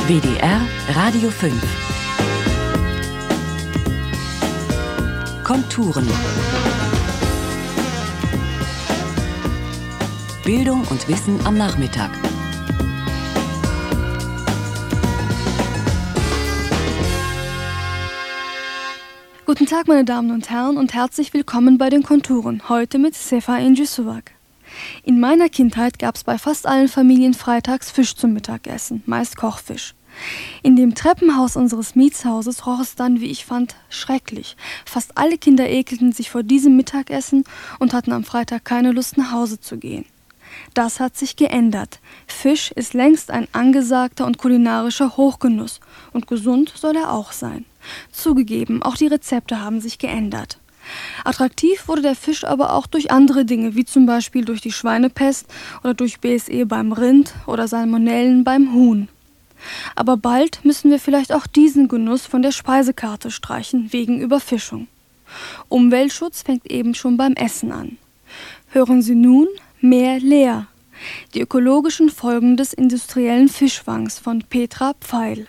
WDR Radio 5 Konturen. Bildung und Wissen am Nachmittag. Guten Tag, meine Damen und Herren, und herzlich willkommen bei den Konturen, heute mit Sefa Injisuwak. In meiner Kindheit gab es bei fast allen Familien freitags Fisch zum Mittagessen, meist Kochfisch. In dem Treppenhaus unseres Mietshauses roch es dann, wie ich fand, schrecklich. Fast alle Kinder ekelten sich vor diesem Mittagessen und hatten am Freitag keine Lust, nach Hause zu gehen. Das hat sich geändert. Fisch ist längst ein angesagter und kulinarischer Hochgenuss. Und gesund soll er auch sein. Zugegeben, auch die Rezepte haben sich geändert. Attraktiv wurde der Fisch aber auch durch andere Dinge, wie zum Beispiel durch die Schweinepest oder durch BSE beim Rind oder Salmonellen beim Huhn. Aber bald müssen wir vielleicht auch diesen Genuss von der Speisekarte streichen, wegen Überfischung. Umweltschutz fängt eben schon beim Essen an. Hören Sie nun Meer leer. Die ökologischen Folgen des industriellen Fischfangs von Petra Pfeil.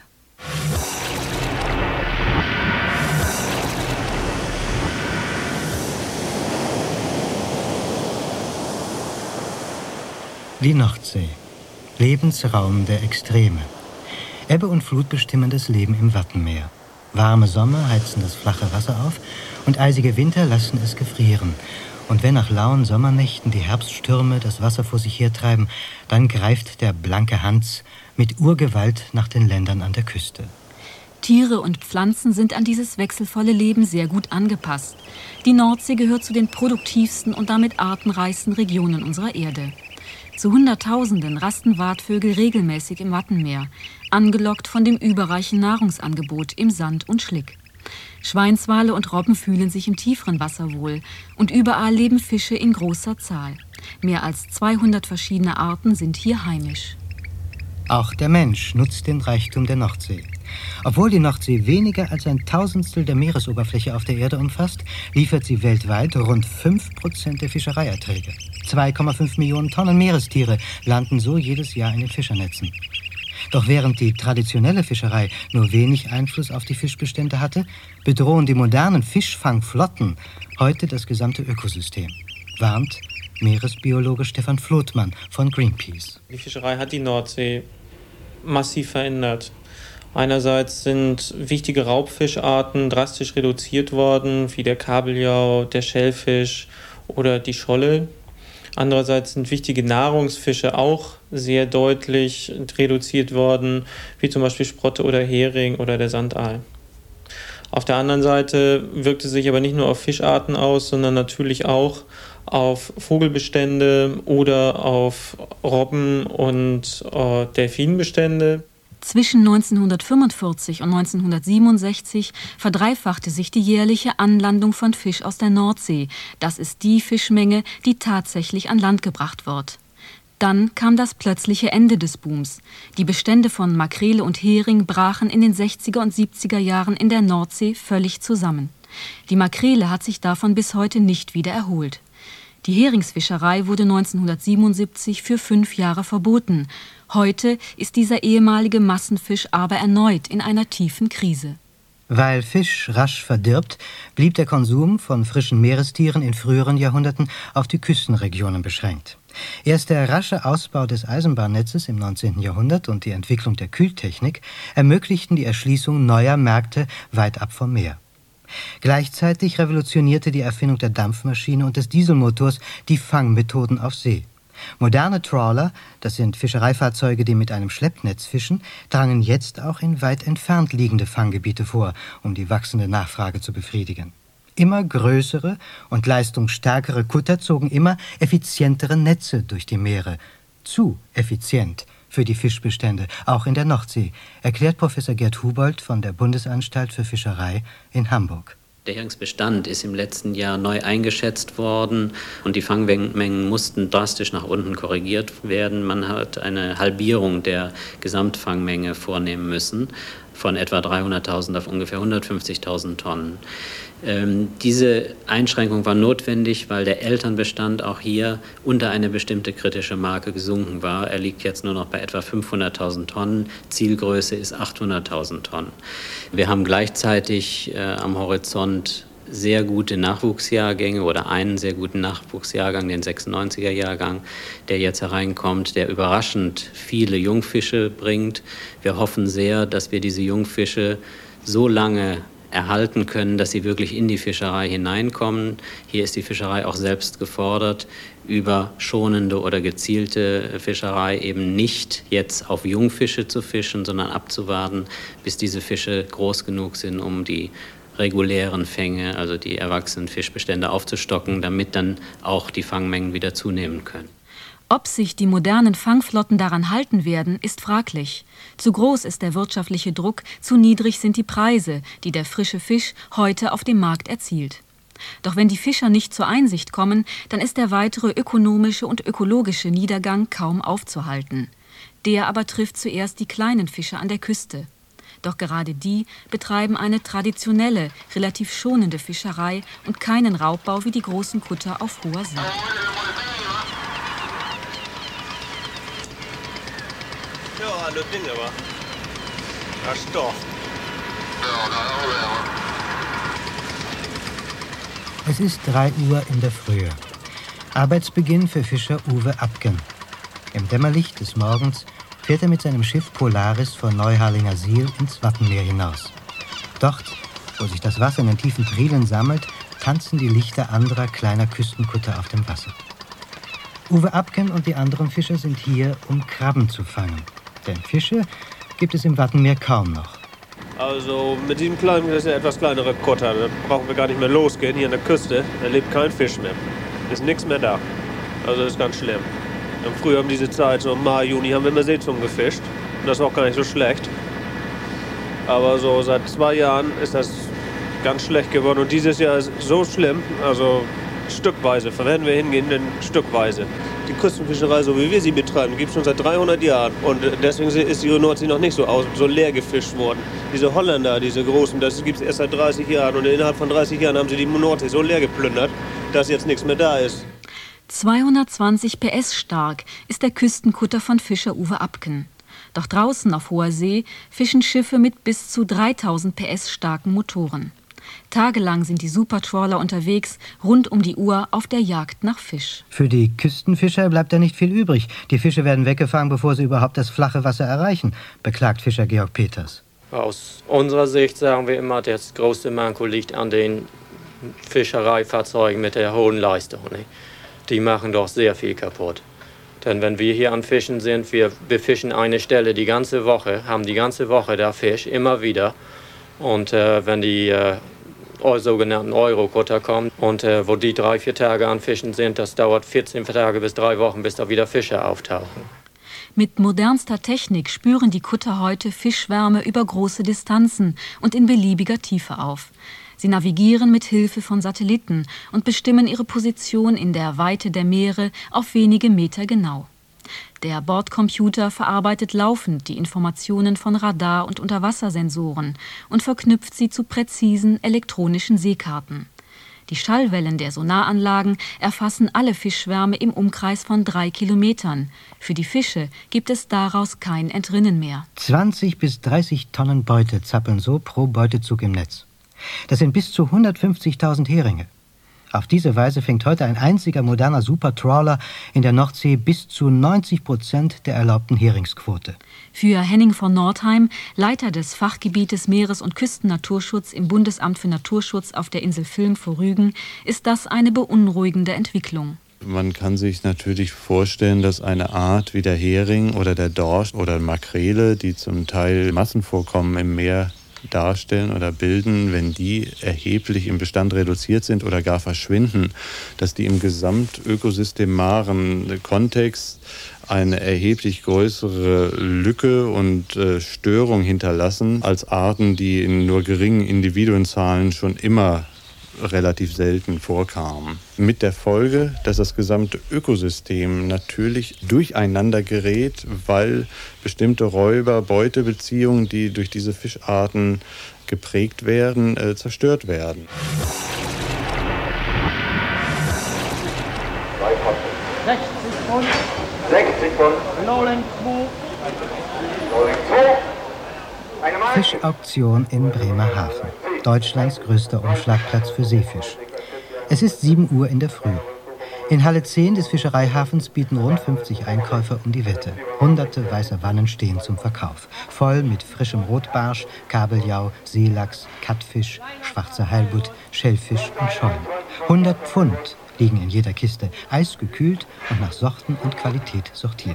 Die Nordsee. Lebensraum der Extreme. Ebbe und Flut bestimmen das Leben im Wattenmeer. Warme Sommer heizen das flache Wasser auf und eisige Winter lassen es gefrieren. Und wenn nach lauen Sommernächten die Herbststürme das Wasser vor sich hertreiben, dann greift der blanke Hans mit Urgewalt nach den Ländern an der Küste. Tiere und Pflanzen sind an dieses wechselvolle Leben sehr gut angepasst. Die Nordsee gehört zu den produktivsten und damit artenreichsten Regionen unserer Erde. Zu Hunderttausenden rasten Watvögel regelmäßig im Wattenmeer, angelockt von dem überreichen Nahrungsangebot im Sand und Schlick. Schweinswale und Robben fühlen sich im tieferen Wasser wohl und überall leben Fische in großer Zahl. Mehr als 200 verschiedene Arten sind hier heimisch. Auch der Mensch nutzt den Reichtum der Nordsee. Obwohl die Nordsee weniger als 1/1000 der Meeresoberfläche auf der Erde umfasst, liefert sie weltweit rund 5% der Fischereierträge. 2,5 Millionen Tonnen Meerestiere landen so jedes Jahr in den Fischernetzen. Doch während die traditionelle Fischerei nur wenig Einfluss auf die Fischbestände hatte, bedrohen die modernen Fischfangflotten heute das gesamte Ökosystem, warnt Meeresbiologe Stefan Flothmann von Greenpeace. Die Fischerei hat die Nordsee massiv verändert. Einerseits sind wichtige Raubfischarten drastisch reduziert worden, wie der Kabeljau, der Schellfisch oder die Scholle. Andererseits sind wichtige Nahrungsfische auch sehr deutlich reduziert worden, wie zum Beispiel Sprotte oder Hering oder der Sandaal. Auf der anderen Seite wirkt es sich aber nicht nur auf Fischarten aus, sondern natürlich auch auf Vogelbestände oder auf Robben- und Delfinbestände. Zwischen 1945 und 1967 verdreifachte sich die jährliche Anlandung von Fisch aus der Nordsee. Das ist die Fischmenge, die tatsächlich an Land gebracht wird. Dann kam das plötzliche Ende des Booms. Die Bestände von Makrele und Hering brachen in den 60er und 70er Jahren in der Nordsee völlig zusammen. Die Makrele hat sich davon bis heute nicht wieder erholt. Die Heringsfischerei wurde 1977 für 5 Jahre verboten. Heute ist dieser ehemalige Massenfisch aber erneut in einer tiefen Krise. Weil Fisch rasch verdirbt, blieb der Konsum von frischen Meerestieren in früheren Jahrhunderten auf die Küstenregionen beschränkt. Erst der rasche Ausbau des Eisenbahnnetzes im 19. Jahrhundert und die Entwicklung der Kühltechnik ermöglichten die Erschließung neuer Märkte weit ab vom Meer. Gleichzeitig revolutionierte die Erfindung der Dampfmaschine und des Dieselmotors die Fangmethoden auf See. Moderne Trawler, das sind Fischereifahrzeuge, die mit einem Schleppnetz fischen, drangen jetzt auch in weit entfernt liegende Fanggebiete vor, um die wachsende Nachfrage zu befriedigen. Immer größere und leistungsstärkere Kutter zogen immer effizientere Netze durch die Meere. Zu effizient für die Fischbestände, auch in der Nordsee, erklärt Professor Gerd Hubold von der Bundesanstalt für Fischerei in Hamburg. Der Heringsbestand ist im letzten Jahr neu eingeschätzt worden und die Fangmengen mussten drastisch nach unten korrigiert werden. Man hat eine Halbierung der Gesamtfangmenge vornehmen müssen. von etwa 300.000 auf ungefähr 150.000 Tonnen. Diese Einschränkung war notwendig, weil der Elternbestand auch hier unter eine bestimmte kritische Marke gesunken war. Er liegt jetzt nur noch bei etwa 500.000 Tonnen. Zielgröße ist 800.000 Tonnen. Wir haben gleichzeitig am Horizont sehr gute Nachwuchsjahrgänge oder einen sehr guten Nachwuchsjahrgang, den 96er-Jahrgang, der jetzt hereinkommt, der überraschend viele Jungfische bringt. Wir hoffen sehr, dass wir diese Jungfische so lange erhalten können, dass sie wirklich in die Fischerei hineinkommen. Hier ist die Fischerei auch selbst gefordert, über schonende oder gezielte Fischerei eben nicht jetzt auf Jungfische zu fischen, sondern abzuwarten, bis diese Fische groß genug sind, um die regulären Fänge, also die erwachsenen Fischbestände aufzustocken, damit dann auch die Fangmengen wieder zunehmen können. Ob sich die modernen Fangflotten daran halten werden, ist fraglich. Zu groß ist der wirtschaftliche Druck, zu niedrig sind die Preise, die der frische Fisch heute auf dem Markt erzielt. Doch wenn die Fischer nicht zur Einsicht kommen, dann ist der weitere ökonomische und ökologische Niedergang kaum aufzuhalten. Der aber trifft zuerst die kleinen Fischer an der Küste. Doch gerade die betreiben eine traditionelle, relativ schonende Fischerei und keinen Raubbau wie die großen Kutter auf hoher See. Ja, das Ding aber. Das ist doch. Es ist 3 Uhr in der Frühe. Arbeitsbeginn für Fischer Uwe Abken. Im Dämmerlicht des Morgens fährt er mit seinem Schiff Polaris von Neuharlinger Siel ins Wattenmeer hinaus. Dort, wo sich das Wasser in den tiefen Prielen sammelt, tanzen die Lichter anderer kleiner Küstenkutter auf dem Wasser. Uwe Abken und die anderen Fischer sind hier, um Krabben zu fangen. Denn Fische gibt es im Wattenmeer kaum noch. Also mit diesem kleinen, das ist ja etwas kleinere Kutter, da brauchen wir gar nicht mehr losgehen. Hier an der Küste, da lebt kein Fisch mehr. Ist nichts mehr da. Also das ist ganz schlimm. Früher um diese Zeit, so im Mai, Juni, haben wir immer Seezungen gefischt. Und das war auch gar nicht so schlecht. Aber so seit 2 Jahren ist das ganz schlecht geworden. Und dieses Jahr ist so schlimm, also stückweise, werden wir hingehen, denn stückweise. Die Küstenfischerei, so wie wir sie betreiben, gibt es schon seit 300 Jahren. Und deswegen ist die Nordsee noch nicht so leer gefischt worden. Diese Holländer, diese großen, das gibt es erst seit 30 Jahren. Und innerhalb von 30 Jahren haben sie die Nordsee so leer geplündert, dass jetzt nichts mehr da ist. 220 PS stark ist der Küstenkutter von Fischer Uwe Abken. Doch draußen auf hoher See fischen Schiffe mit bis zu 3000 PS starken Motoren. Tagelang sind die Supertrawler unterwegs, rund um die Uhr auf der Jagd nach Fisch. Für die Küstenfischer bleibt da nicht viel übrig. Die Fische werden weggefangen, bevor sie überhaupt das flache Wasser erreichen, beklagt Fischer Georg Peters. Aus unserer Sicht sagen wir immer, das größte Manko liegt an den Fischereifahrzeugen mit der hohen Leistung. Die machen doch sehr viel kaputt. Denn wenn wir hier am Fischen sind, wir befischen eine Stelle die ganze Woche, haben die ganze Woche da Fisch, immer wieder. Und wenn die sogenannten Eurokutter kommen und wo die 3-4 Tage an Fischen sind, das dauert 14 Tage bis 3 Wochen, bis da wieder Fische auftauchen. Mit modernster Technik spüren die Kutter heute Fischschwärme über große Distanzen und in beliebiger Tiefe auf. Sie navigieren mit Hilfe von Satelliten und bestimmen ihre Position in der Weite der Meere auf wenige Meter genau. Der Bordcomputer verarbeitet laufend die Informationen von Radar- und Unterwassersensoren und verknüpft sie zu präzisen elektronischen Seekarten. Die Schallwellen der Sonaranlagen erfassen alle Fischschwärme im Umkreis von 3 Kilometern. Für die Fische gibt es daraus kein Entrinnen mehr. 20 bis 30 Tonnen Beute zappeln so pro Beutezug im Netz. Das sind bis zu 150.000 Heringe. Auf diese Weise fängt heute ein einziger moderner Supertrawler in der Nordsee bis zu 90% der erlaubten Heringsquote. Für Henning von Nordheim, Leiter des Fachgebietes Meeres- und Küstennaturschutz im Bundesamt für Naturschutz auf der Insel Vilm vor Rügen, ist das eine beunruhigende Entwicklung. Man kann sich natürlich vorstellen, dass eine Art wie der Hering oder der Dorsch oder Makrele, die zum Teil Massenvorkommen im Meer darstellen oder bilden, wenn die erheblich im Bestand reduziert sind oder gar verschwinden, dass die im gesamtökosystemaren Kontext eine erheblich größere Lücke und Störung hinterlassen als Arten, die in nur geringen Individuenzahlen schon immer relativ selten vorkam. Mit der Folge, dass das gesamte Ökosystem natürlich durcheinander gerät, weil bestimmte Räuber-Beutebeziehungen, die durch diese Fischarten geprägt werden, zerstört werden. 60 Pfund. 60 Pfund. Rolling 2. Rolling 2. Fischauktion in Bremerhaven. Deutschlands größter Umschlagplatz für Seefisch. Es ist 7 Uhr in der Früh. In Halle 10 des Fischereihafens bieten rund 50 Einkäufer um die Wette. Hunderte weißer Wannen stehen zum Verkauf. Voll mit frischem Rotbarsch, Kabeljau, Seelachs, Kattfisch, schwarzer Heilbutt, Schellfisch und Schollen. 100 Pfund liegen in jeder Kiste, eisgekühlt und nach Sorten und Qualität sortiert.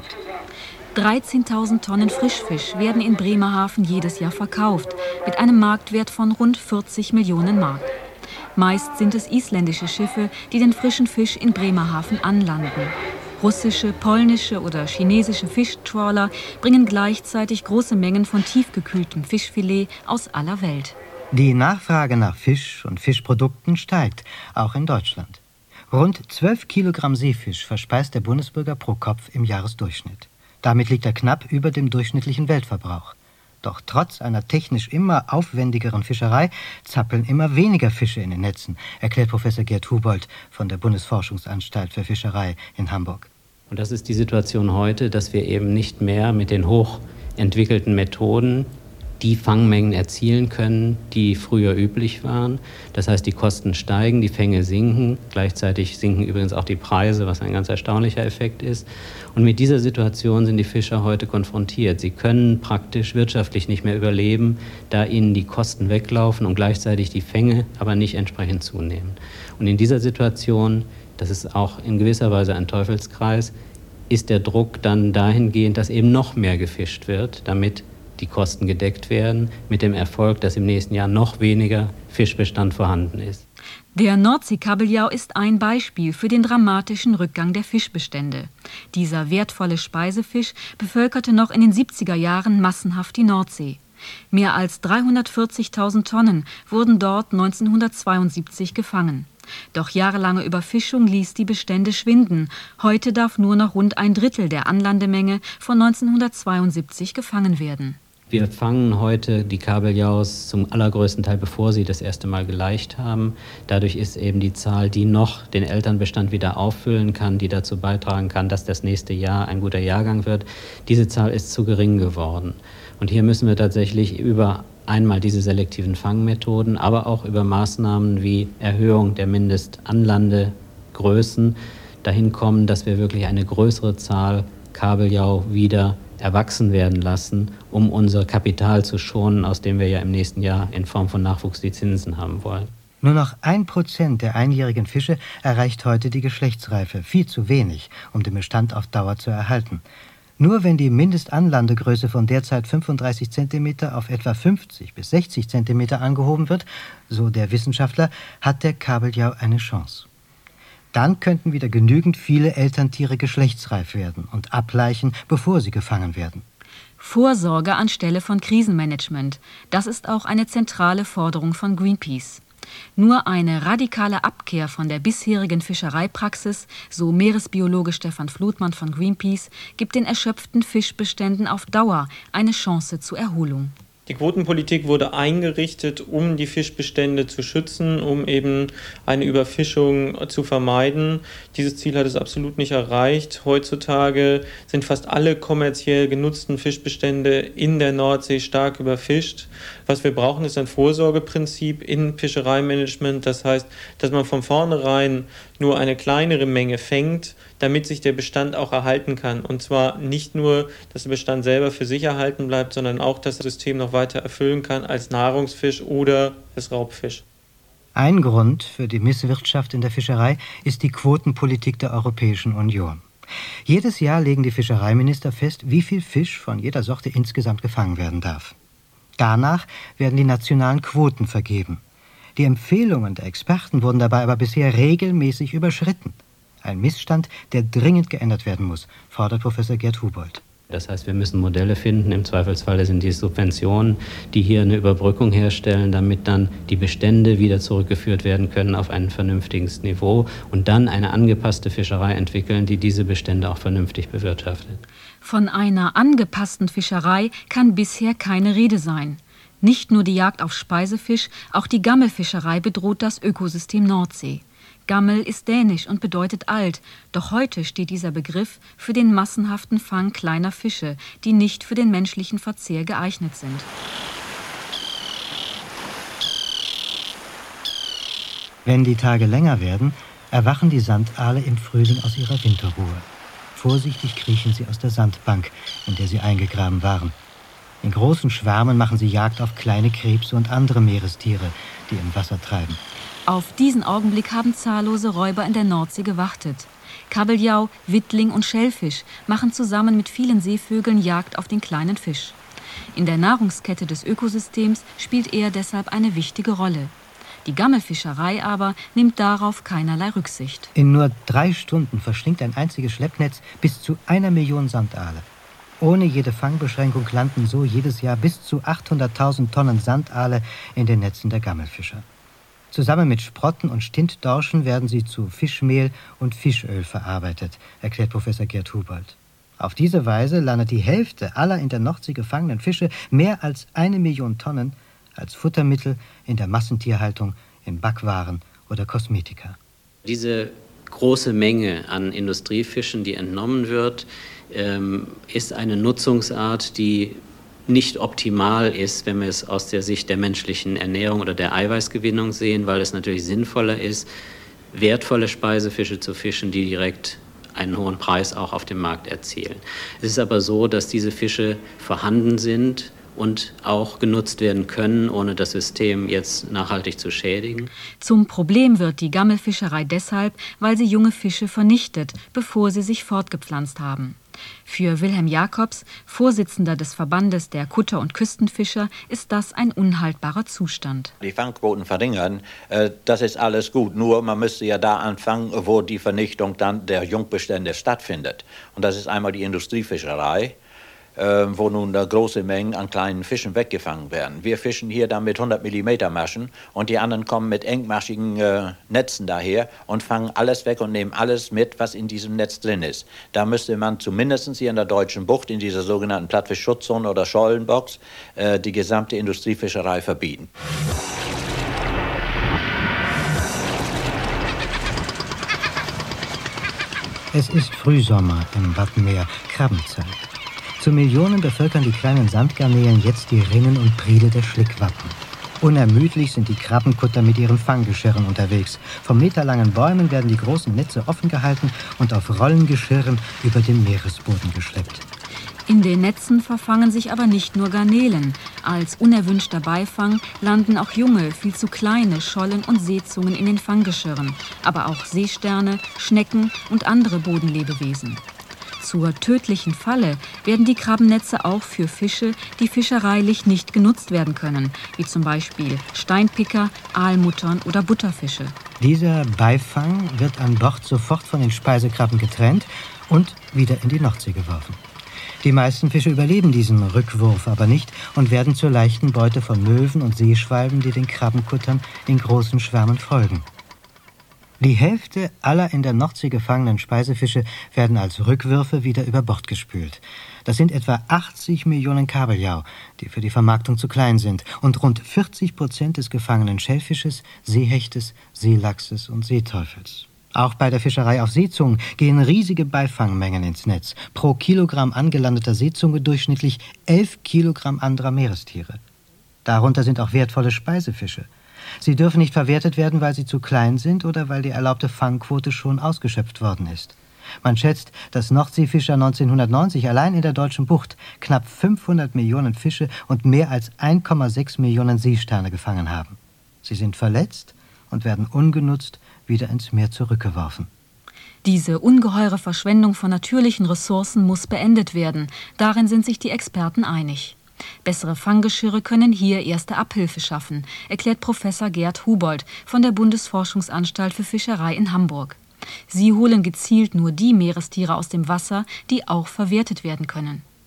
13.000 Tonnen Frischfisch werden in Bremerhaven jedes Jahr verkauft, mit einem Marktwert von rund 40 Millionen Mark. Meist sind es isländische Schiffe, die den frischen Fisch in Bremerhaven anlanden. Russische, polnische oder chinesische Fischtrawler bringen gleichzeitig große Mengen von tiefgekühltem Fischfilet aus aller Welt. Die Nachfrage nach Fisch und Fischprodukten steigt, auch in Deutschland. Rund 12 Kilogramm Seefisch verspeist der Bundesbürger pro Kopf im Jahresdurchschnitt. Damit liegt er knapp über dem durchschnittlichen Weltverbrauch. Doch trotz einer technisch immer aufwendigeren Fischerei zappeln immer weniger Fische in den Netzen, erklärt Professor Gerd Hubold von der Bundesforschungsanstalt für Fischerei in Hamburg. Und das ist die Situation heute, dass wir eben nicht mehr mit den hochentwickelten Methoden die Fangmengen erzielen können, die früher üblich waren. Das heißt, die Kosten steigen, die Fänge sinken. Gleichzeitig sinken übrigens auch die Preise, was ein ganz erstaunlicher Effekt ist. Und mit dieser Situation sind die Fischer heute konfrontiert. Sie können praktisch wirtschaftlich nicht mehr überleben, da ihnen die Kosten weglaufen und gleichzeitig die Fänge aber nicht entsprechend zunehmen. Und in dieser Situation, das ist auch in gewisser Weise ein Teufelskreis, ist der Druck dann dahingehend, dass eben noch mehr gefischt wird, damit die Kosten gedeckt werden, mit dem Erfolg, dass im nächsten Jahr noch weniger Fischbestand vorhanden ist. Der Nordseekabeljau ist ein Beispiel für den dramatischen Rückgang der Fischbestände. Dieser wertvolle Speisefisch bevölkerte noch in den 70er Jahren massenhaft die Nordsee. Mehr als 340.000 Tonnen wurden dort 1972 gefangen. Doch jahrelange Überfischung ließ die Bestände schwinden. Heute darf nur noch rund ein Drittel der Anlandemenge von 1972 gefangen werden. Wir fangen heute die Kabeljaus zum allergrößten Teil, bevor sie das erste Mal geleicht haben. Dadurch ist eben die Zahl, die noch den Elternbestand wieder auffüllen kann, die dazu beitragen kann, dass das nächste Jahr ein guter Jahrgang wird, diese Zahl ist zu gering geworden. Und hier müssen wir tatsächlich über einmal diese selektiven Fangmethoden, aber auch über Maßnahmen wie Erhöhung der Mindestanlandegrößen dahin kommen, dass wir wirklich eine größere Zahl Kabeljau wieder erwachsen werden lassen, um unser Kapital zu schonen, aus dem wir ja im nächsten Jahr in Form von Nachwuchs die Zinsen haben wollen. Nur noch 1% der einjährigen Fische erreicht heute die Geschlechtsreife. Viel zu wenig, um den Bestand auf Dauer zu erhalten. Nur wenn die Mindestanlandegröße von derzeit 35 cm auf etwa 50 bis 60 cm angehoben wird, so der Wissenschaftler, hat der Kabeljau eine Chance. Dann könnten wieder genügend viele Elterntiere geschlechtsreif werden und ableichen, bevor sie gefangen werden. Vorsorge anstelle von Krisenmanagement, das ist auch eine zentrale Forderung von Greenpeace. Nur eine radikale Abkehr von der bisherigen Fischereipraxis, so Meeresbiologe Stefan Flutmann von Greenpeace, gibt den erschöpften Fischbeständen auf Dauer eine Chance zur Erholung. Die Quotenpolitik wurde eingerichtet, um die Fischbestände zu schützen, um eben eine Überfischung zu vermeiden. Dieses Ziel hat es absolut nicht erreicht. Heutzutage sind fast alle kommerziell genutzten Fischbestände in der Nordsee stark überfischt. Was wir brauchen, ist ein Vorsorgeprinzip in Fischereimanagement. Das heißt, dass man von vornherein nur eine kleinere Menge fängt, damit sich der Bestand auch erhalten kann. Und zwar nicht nur, dass der Bestand selber für sich erhalten bleibt, sondern auch, dass das System noch weiter erfüllen kann als Nahrungsfisch oder als Raubfisch. Ein Grund für die Misswirtschaft in der Fischerei ist die Quotenpolitik der Europäischen Union. Jedes Jahr legen die Fischereiminister fest, wie viel Fisch von jeder Sorte insgesamt gefangen werden darf. Danach werden die nationalen Quoten vergeben. Die Empfehlungen der Experten wurden dabei aber bisher regelmäßig überschritten. Ein Missstand, der dringend geändert werden muss, fordert Professor Gerd Hubold. Das heißt, wir müssen Modelle finden, im Zweifelsfall sind die Subventionen, die hier eine Überbrückung herstellen, damit dann die Bestände wieder zurückgeführt werden können auf ein vernünftiges Niveau und dann eine angepasste Fischerei entwickeln, die diese Bestände auch vernünftig bewirtschaftet. Von einer angepassten Fischerei kann bisher keine Rede sein. Nicht nur die Jagd auf Speisefisch, auch die Gammelfischerei bedroht das Ökosystem Nordsee. Gammel ist dänisch und bedeutet alt, doch heute steht dieser Begriff für den massenhaften Fang kleiner Fische, die nicht für den menschlichen Verzehr geeignet sind. Wenn die Tage länger werden, erwachen die Sandaale im Frühling aus ihrer Winterruhe. Vorsichtig kriechen sie aus der Sandbank, in der sie eingegraben waren. In großen Schwärmen machen sie Jagd auf kleine Krebse und andere Meerestiere, die im Wasser treiben. Auf diesen Augenblick haben zahllose Räuber in der Nordsee gewartet. Kabeljau, Wittling und Schellfisch machen zusammen mit vielen Seevögeln Jagd auf den kleinen Fisch. In der Nahrungskette des Ökosystems spielt er deshalb eine wichtige Rolle. Die Gammelfischerei aber nimmt darauf keinerlei Rücksicht. In nur 3 Stunden verschlingt ein einziges Schleppnetz bis zu 1 Million Sandaale. Ohne jede Fangbeschränkung landen so jedes Jahr bis zu 800.000 Tonnen Sandaale in den Netzen der Gammelfischer. Zusammen mit Sprotten und Stintdorschen werden sie zu Fischmehl und Fischöl verarbeitet, erklärt Professor Gerd Hubold. Auf diese Weise landet die Hälfte aller in der Nordsee gefangenen Fische, mehr als 1 Million Tonnen, als Futtermittel in der Massentierhaltung, in Backwaren oder Kosmetika. Diese große Menge an Industriefischen, die entnommen wird, ist eine Nutzungsart, die nicht optimal ist, wenn wir es aus der Sicht der menschlichen Ernährung oder der Eiweißgewinnung sehen, weil es natürlich sinnvoller ist, wertvolle Speisefische zu fischen, die direkt einen hohen Preis auch auf dem Markt erzielen. Es ist aber so, dass diese Fische vorhanden sind und auch genutzt werden können, ohne das System jetzt nachhaltig zu schädigen. Zum Problem wird die Gammelfischerei deshalb, weil sie junge Fische vernichtet, bevor sie sich fortgepflanzt haben. Für Wilhelm Jacobs, Vorsitzender des Verbandes der Kutter- und Küstenfischer, ist das ein unhaltbarer Zustand. Die Fangquoten verringern, das ist alles gut. Nur man müsste ja da anfangen, wo die Vernichtung dann der Jungbestände stattfindet. Und das ist einmal die Industriefischerei, wo nun große Mengen an kleinen Fischen weggefangen werden. Wir fischen hier dann mit 100 mm Maschen und die anderen kommen mit engmaschigen Netzen daher und fangen alles weg und nehmen alles mit, was in diesem Netz drin ist. Da müsste man zumindest hier in der Deutschen Bucht, in dieser sogenannten Plattfischschutzzone oder Schollenbox, die gesamte Industriefischerei verbieten. Es ist Frühsommer im Wattenmeer, Krabbenzeit. Zu Millionen bevölkern die kleinen Sandgarnelen jetzt die Rinnen und Priele der Schlickwappen. Unermüdlich sind die Krabbenkutter mit ihren Fanggeschirren unterwegs. Von meterlangen Bäumen werden die großen Netze offen gehalten und auf Rollengeschirren über den Meeresboden geschleppt. In den Netzen verfangen sich aber nicht nur Garnelen. Als unerwünschter Beifang landen auch junge, viel zu kleine Schollen und Seezungen in den Fanggeschirren, aber auch Seesterne, Schnecken und andere Bodenlebewesen. Zur tödlichen Falle werden die Krabbennetze auch für Fische, die fischereilich nicht genutzt werden können, wie zum Beispiel Steinpicker, Aalmuttern oder Butterfische. Dieser Beifang wird an Bord sofort von den Speisekrabben getrennt und wieder in die Nordsee geworfen. Die meisten Fische überleben diesen Rückwurf aber nicht und werden zur leichten Beute von Möwen und Seeschwalben, die den Krabbenkuttern in großen Schwärmen folgen. Die Hälfte aller in der Nordsee gefangenen Speisefische werden als Rückwürfe wieder über Bord gespült. Das sind etwa 80 Millionen Kabeljau, die für die Vermarktung zu klein sind, und rund 40% des gefangenen Schellfisches, Seehechtes, Seelachses und Seeteufels. Auch bei der Fischerei auf Seezungen gehen riesige Beifangmengen ins Netz. Pro Kilogramm angelandeter Seezunge durchschnittlich 11 Kilogramm anderer Meerestiere. Darunter sind auch wertvolle Speisefische. Sie dürfen nicht verwertet werden, weil sie zu klein sind oder weil die erlaubte Fangquote schon ausgeschöpft worden ist. Man schätzt, dass Nordseefischer 1990 allein in der Deutschen Bucht knapp 500 Millionen Fische und mehr als 1,6 Millionen Seesterne gefangen haben. Sie sind verletzt und werden ungenutzt wieder ins Meer zurückgeworfen. Diese ungeheure Verschwendung von natürlichen Ressourcen muss beendet werden. Darin sind sich die Experten einig. Bessere Fanggeschirre können hier erste Abhilfe schaffen, erklärt Professor Gerd Hubold von der Bundesforschungsanstalt für Fischerei in Hamburg. Sie holen gezielt nur die Meerestiere aus dem Wasser, die auch verwertet werden können.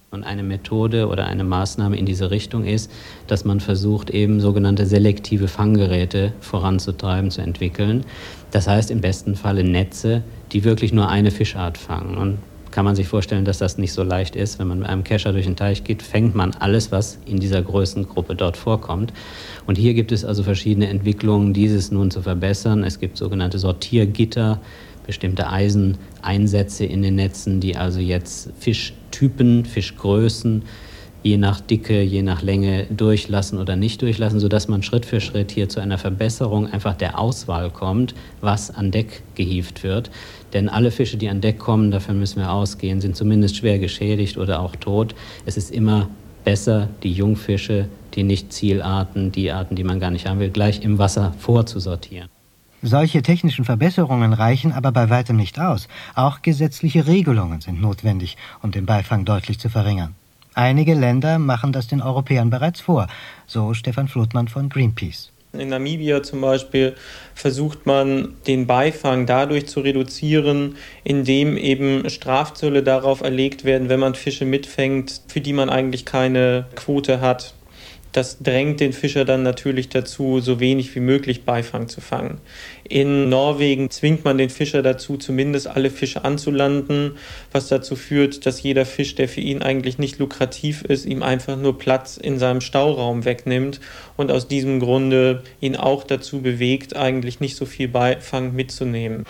Und eine Methode oder eine Maßnahme in diese Richtung ist, dass man versucht, eben sogenannte selektive Fanggeräte voranzutreiben, zu entwickeln. Das heißt im besten Falle Netze, die wirklich nur eine Fischart fangen. Und kann man sich vorstellen, dass das nicht so leicht ist. Wenn man mit einem Kescher durch den Teich geht, fängt man alles, was in dieser Größengruppe dort vorkommt. Und hier gibt es also verschiedene Entwicklungen, dieses nun zu verbessern. Es gibt sogenannte Sortiergitter, bestimmte Eiseneinsätze in den Netzen, die also jetzt Fischtypen, Fischgrößen, je nach Dicke, je nach Länge durchlassen oder nicht durchlassen, sodass man Schritt für Schritt hier zu einer Verbesserung einfach der Auswahl kommt, was an Deck gehievt wird. Denn alle Fische, die an Deck kommen, davon müssen wir ausgehen, sind zumindest schwer geschädigt oder auch tot. Es ist immer besser, die Jungfische, die Nicht-Zielarten, die Arten, die man gar nicht haben will, gleich im Wasser vorzusortieren. Solche technischen Verbesserungen reichen aber bei weitem nicht aus. Auch gesetzliche Regelungen sind notwendig, um den Beifang deutlich zu verringern. Einige Länder machen das den Europäern bereits vor, so Stefan Flotmann von Greenpeace. In Namibia zum Beispiel versucht man, den Beifang dadurch zu reduzieren, indem eben Strafzölle darauf erlegt werden, wenn man Fische mitfängt, für die man eigentlich keine Quote hat. Das drängt den Fischer dann natürlich dazu, so wenig wie möglich Beifang zu fangen. In Norwegen zwingt man den Fischer dazu, zumindest alle Fische anzulanden, was dazu führt, dass jeder Fisch, der für ihn eigentlich nicht lukrativ ist, ihm einfach nur Platz in seinem Stauraum wegnimmt und aus diesem Grunde ihn auch dazu bewegt, eigentlich nicht so viel Beifang mitzunehmen.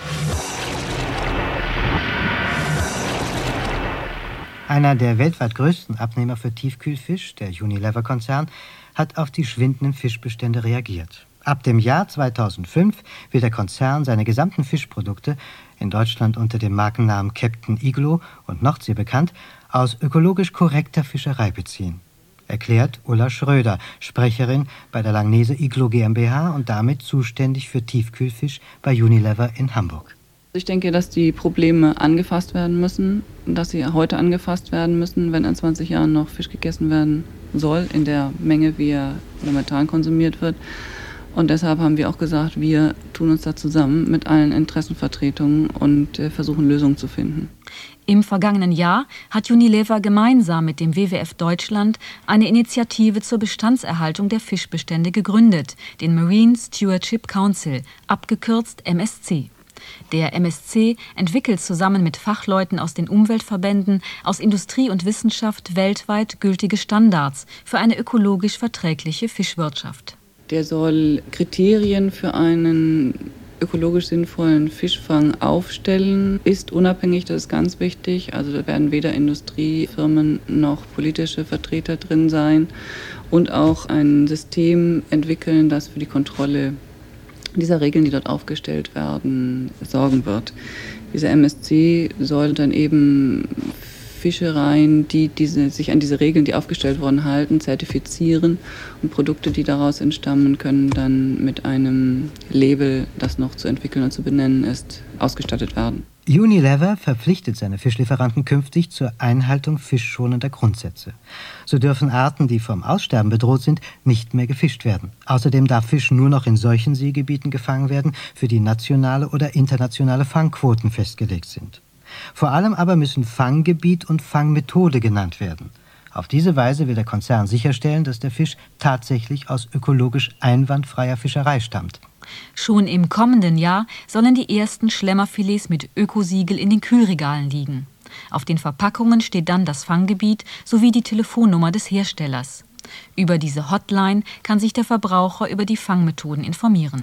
Einer der weltweit größten Abnehmer für Tiefkühlfisch, der Unilever-Konzern, hat auf die schwindenden Fischbestände reagiert. Ab dem Jahr 2005 will der Konzern seine gesamten Fischprodukte, in Deutschland unter dem Markennamen Captain Iglo und Nordsee bekannt, aus ökologisch korrekter Fischerei beziehen. Erklärt Ulla Schröder, Sprecherin bei der Langnese Iglo GmbH und damit zuständig für Tiefkühlfisch bei Unilever in Hamburg. Ich denke, dass die Probleme angefasst werden müssen, dass sie heute angefasst werden müssen, wenn in 20 Jahren noch Fisch gegessen werden soll, in der Menge, wie er momentan konsumiert wird. Und deshalb haben wir auch gesagt, wir tun uns da zusammen mit allen Interessenvertretungen und versuchen Lösungen zu finden. Im vergangenen Jahr hat Unilever gemeinsam mit dem WWF Deutschland eine Initiative zur Bestandserhaltung der Fischbestände gegründet, den Marine Stewardship Council, abgekürzt MSC. Der MSC entwickelt zusammen mit Fachleuten aus den Umweltverbänden, aus Industrie und Wissenschaft weltweit gültige Standards für eine ökologisch verträgliche Fischwirtschaft. Der soll Kriterien für einen ökologisch sinnvollen Fischfang aufstellen, ist unabhängig, das ist ganz wichtig. Also da werden weder Industriefirmen noch politische Vertreter drin sein und auch ein System entwickeln, das für die Kontrolle dieser Regeln, die dort aufgestellt werden, sorgen wird. Dieser MSC soll dann eben Fischereien, die sich an diese Regeln, die aufgestellt wurden, halten, zertifizieren und Produkte, die daraus entstammen, können dann mit einem Label, das noch zu entwickeln und zu benennen ist, ausgestattet werden. Unilever verpflichtet seine Fischlieferanten künftig zur Einhaltung fischschonender Grundsätze. So dürfen Arten, die vom Aussterben bedroht sind, nicht mehr gefischt werden. Außerdem darf Fisch nur noch in solchen Seegebieten gefangen werden, für die nationale oder internationale Fangquoten festgelegt sind. Vor allem aber müssen Fanggebiet und Fangmethode genannt werden. Auf diese Weise will der Konzern sicherstellen, dass der Fisch tatsächlich aus ökologisch einwandfreier Fischerei stammt. Schon im kommenden Jahr sollen die ersten Schlemmerfilets mit Ökosiegel in den Kühlregalen liegen. Auf den Verpackungen steht dann das Fanggebiet sowie die Telefonnummer des Herstellers. Über diese Hotline kann sich der Verbraucher über die Fangmethoden informieren.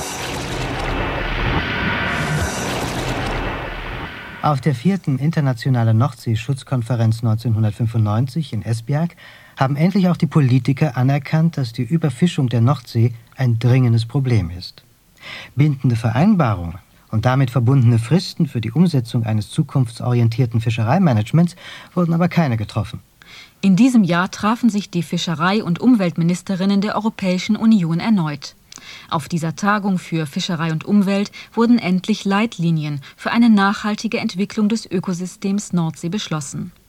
Auf der 4. Internationalen Nordseeschutzkonferenz 1995 in Esbjerg haben endlich auch die Politiker anerkannt, dass die Überfischung der Nordsee ein dringendes Problem ist. Bindende Vereinbarungen und damit verbundene Fristen für die Umsetzung eines zukunftsorientierten Fischereimanagements wurden aber keine getroffen. In diesem Jahr trafen sich die Fischerei- und Umweltministerinnen der Europäischen Union erneut. Auf dieser Tagung für Fischerei und Umwelt wurden endlich Leitlinien für eine nachhaltige Entwicklung des Ökosystems Nordsee beschlossen.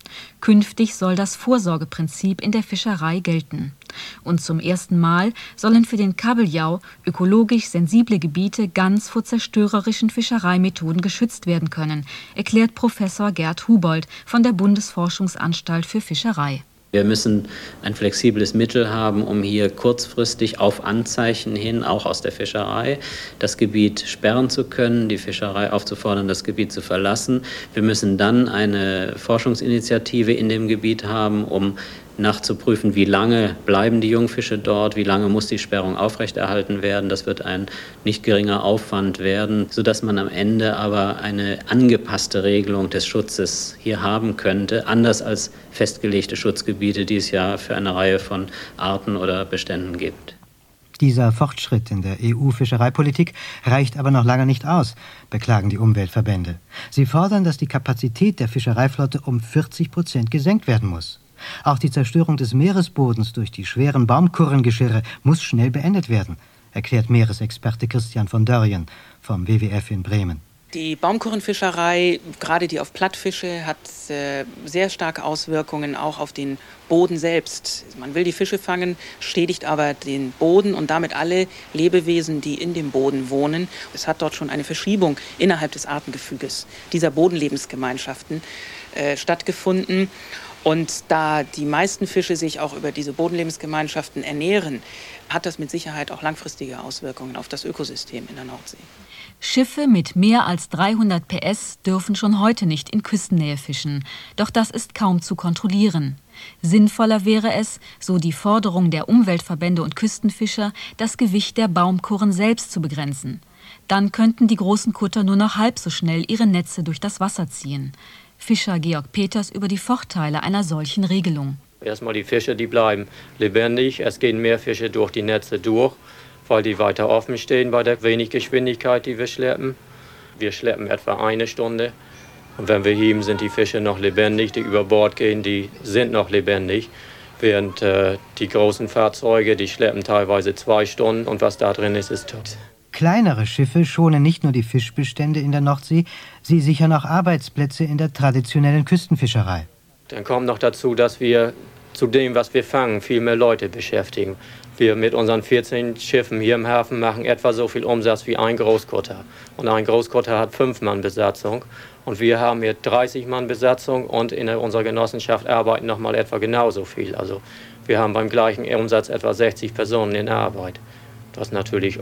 Künftig soll das Vorsorgeprinzip in der Fischerei gelten. Und zum ersten Mal sollen für den Kabeljau ökologisch sensible Gebiete ganz vor zerstörerischen Fischereimethoden geschützt werden können, erklärt Professor Gerd Hubold von der Bundesforschungsanstalt für Fischerei. Wir müssen ein flexibles Mittel haben, um hier kurzfristig auf Anzeichen hin, auch aus der Fischerei, das Gebiet sperren zu können, die Fischerei aufzufordern, das Gebiet zu verlassen. Wir müssen dann eine Forschungsinitiative in dem Gebiet haben, um nachzuprüfen, wie lange bleiben die Jungfische dort, wie lange muss die Sperrung aufrechterhalten werden. Das wird ein nicht geringer Aufwand werden, sodass man am Ende aber eine angepasste Regelung des Schutzes hier haben könnte, anders als festgelegte Schutzgebiete, die es ja für eine Reihe von Arten oder Beständen gibt. Dieser Fortschritt in der EU-Fischereipolitik reicht aber noch lange nicht aus, beklagen die Umweltverbände. Sie fordern, dass die Kapazität der Fischereiflotte um 40% gesenkt werden muss. Auch die Zerstörung des Meeresbodens durch die schweren Baumkurrengeschirre muss schnell beendet werden, erklärt Meeresexperte Christian von Dörrien vom WWF in Bremen. Die Baumkurrenfischerei, gerade die auf Plattfische, hat sehr starke Auswirkungen auch auf den Boden selbst. Man will die Fische fangen, schädigt aber den Boden und damit alle Lebewesen, die in dem Boden wohnen. Es hat dort schon eine Verschiebung innerhalb des Artengefüges dieser Bodenlebensgemeinschaften stattgefunden. Und da die meisten Fische sich auch über diese Bodenlebensgemeinschaften ernähren, hat das mit Sicherheit auch langfristige Auswirkungen auf das Ökosystem in der Nordsee. Schiffe mit mehr als 300 PS dürfen schon heute nicht in Küstennähe fischen. Doch das ist kaum zu kontrollieren. Sinnvoller wäre es, so die Forderung der Umweltverbände und Küstenfischer, das Gewicht der Baumkurren selbst zu begrenzen. Dann könnten die großen Kutter nur noch halb so schnell ihre Netze durch das Wasser ziehen. Fischer Georg Peters über die Vorteile einer solchen Regelung. Erstmal die Fische, die bleiben lebendig. Es gehen mehr Fische durch die Netze durch, weil die weiter offen stehen bei der wenig Geschwindigkeit, die wir schleppen. Wir schleppen etwa 1 Stunde. Und wenn wir heben, sind die Fische noch lebendig, die über Bord gehen, die sind noch lebendig. Während die großen Fahrzeuge, die schleppen teilweise 2 Stunden und was da drin ist, ist tot. Kleinere Schiffe schonen nicht nur die Fischbestände in der Nordsee, sie sichern auch Arbeitsplätze in der traditionellen Küstenfischerei. Dann kommt noch dazu, dass wir zu dem, was wir fangen, viel mehr Leute beschäftigen. Wir mit unseren 14 Schiffen hier im Hafen machen etwa so viel Umsatz wie ein Großkutter. Und ein Großkutter hat 5 Mann Besatzung. Und wir haben hier 30 Mann Besatzung und in unserer Genossenschaft arbeiten noch mal etwa genauso viel. Also wir haben beim gleichen Umsatz etwa 60 Personen in Arbeit. Was natürlich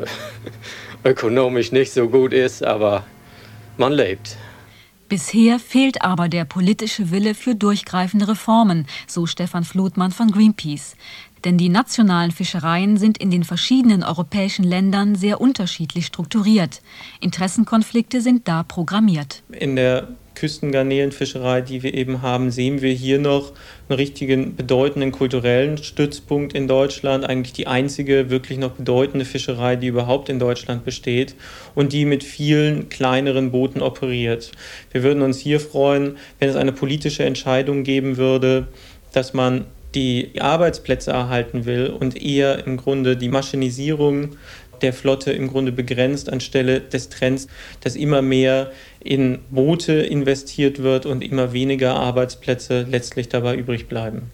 ökonomisch nicht so gut ist, aber man lebt. Bisher fehlt aber der politische Wille für durchgreifende Reformen, so Stefan Flutmann von Greenpeace. Denn die nationalen Fischereien sind in den verschiedenen europäischen Ländern sehr unterschiedlich strukturiert. Interessenkonflikte sind da programmiert. In der Küstengarnelenfischerei, die wir eben haben, sehen wir hier noch einen richtigen bedeutenden kulturellen Stützpunkt in Deutschland. Eigentlich die einzige wirklich noch bedeutende Fischerei, die überhaupt in Deutschland besteht und die mit vielen kleineren Booten operiert. Wir würden uns hier freuen, wenn es eine politische Entscheidung geben würde, dass man die Arbeitsplätze erhalten will und eher im Grunde die Maschinisierung der Flotte im Grunde begrenzt anstelle des Trends, dass immer mehr in Boote investiert wird und immer weniger Arbeitsplätze letztlich dabei übrig bleiben.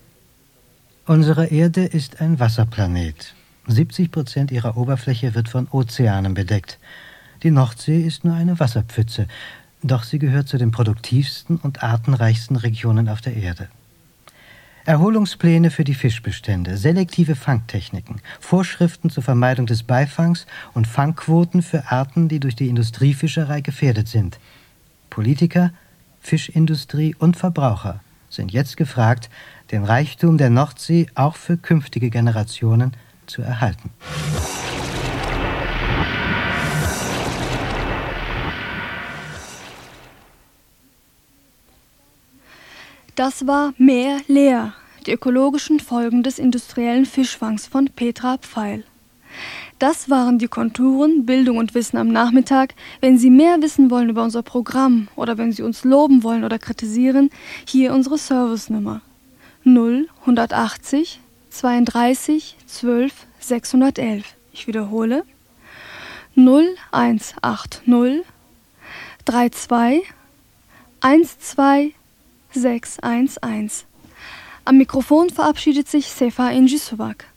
Unsere Erde ist ein Wasserplanet. 70% ihrer Oberfläche wird von Ozeanen bedeckt. Die Nordsee ist nur eine Wasserpfütze, doch sie gehört zu den produktivsten und artenreichsten Regionen auf der Erde. Erholungspläne für die Fischbestände, selektive Fangtechniken, Vorschriften zur Vermeidung des Beifangs und Fangquoten für Arten, die durch die Industriefischerei gefährdet sind. Politiker, Fischindustrie und Verbraucher sind jetzt gefragt, den Reichtum der Nordsee auch für künftige Generationen zu erhalten. Das war Meer leer, die ökologischen Folgen des industriellen Fischfangs von Petra Pfeil. Das waren die Konturen, Bildung und Wissen am Nachmittag. Wenn Sie mehr wissen wollen über unser Programm oder wenn Sie uns loben wollen oder kritisieren, hier unsere Servicenummer 0 180 32 12 611. Ich wiederhole 0180 32 12 611. Am Mikrofon verabschiedet sich Sefa Injisuwak.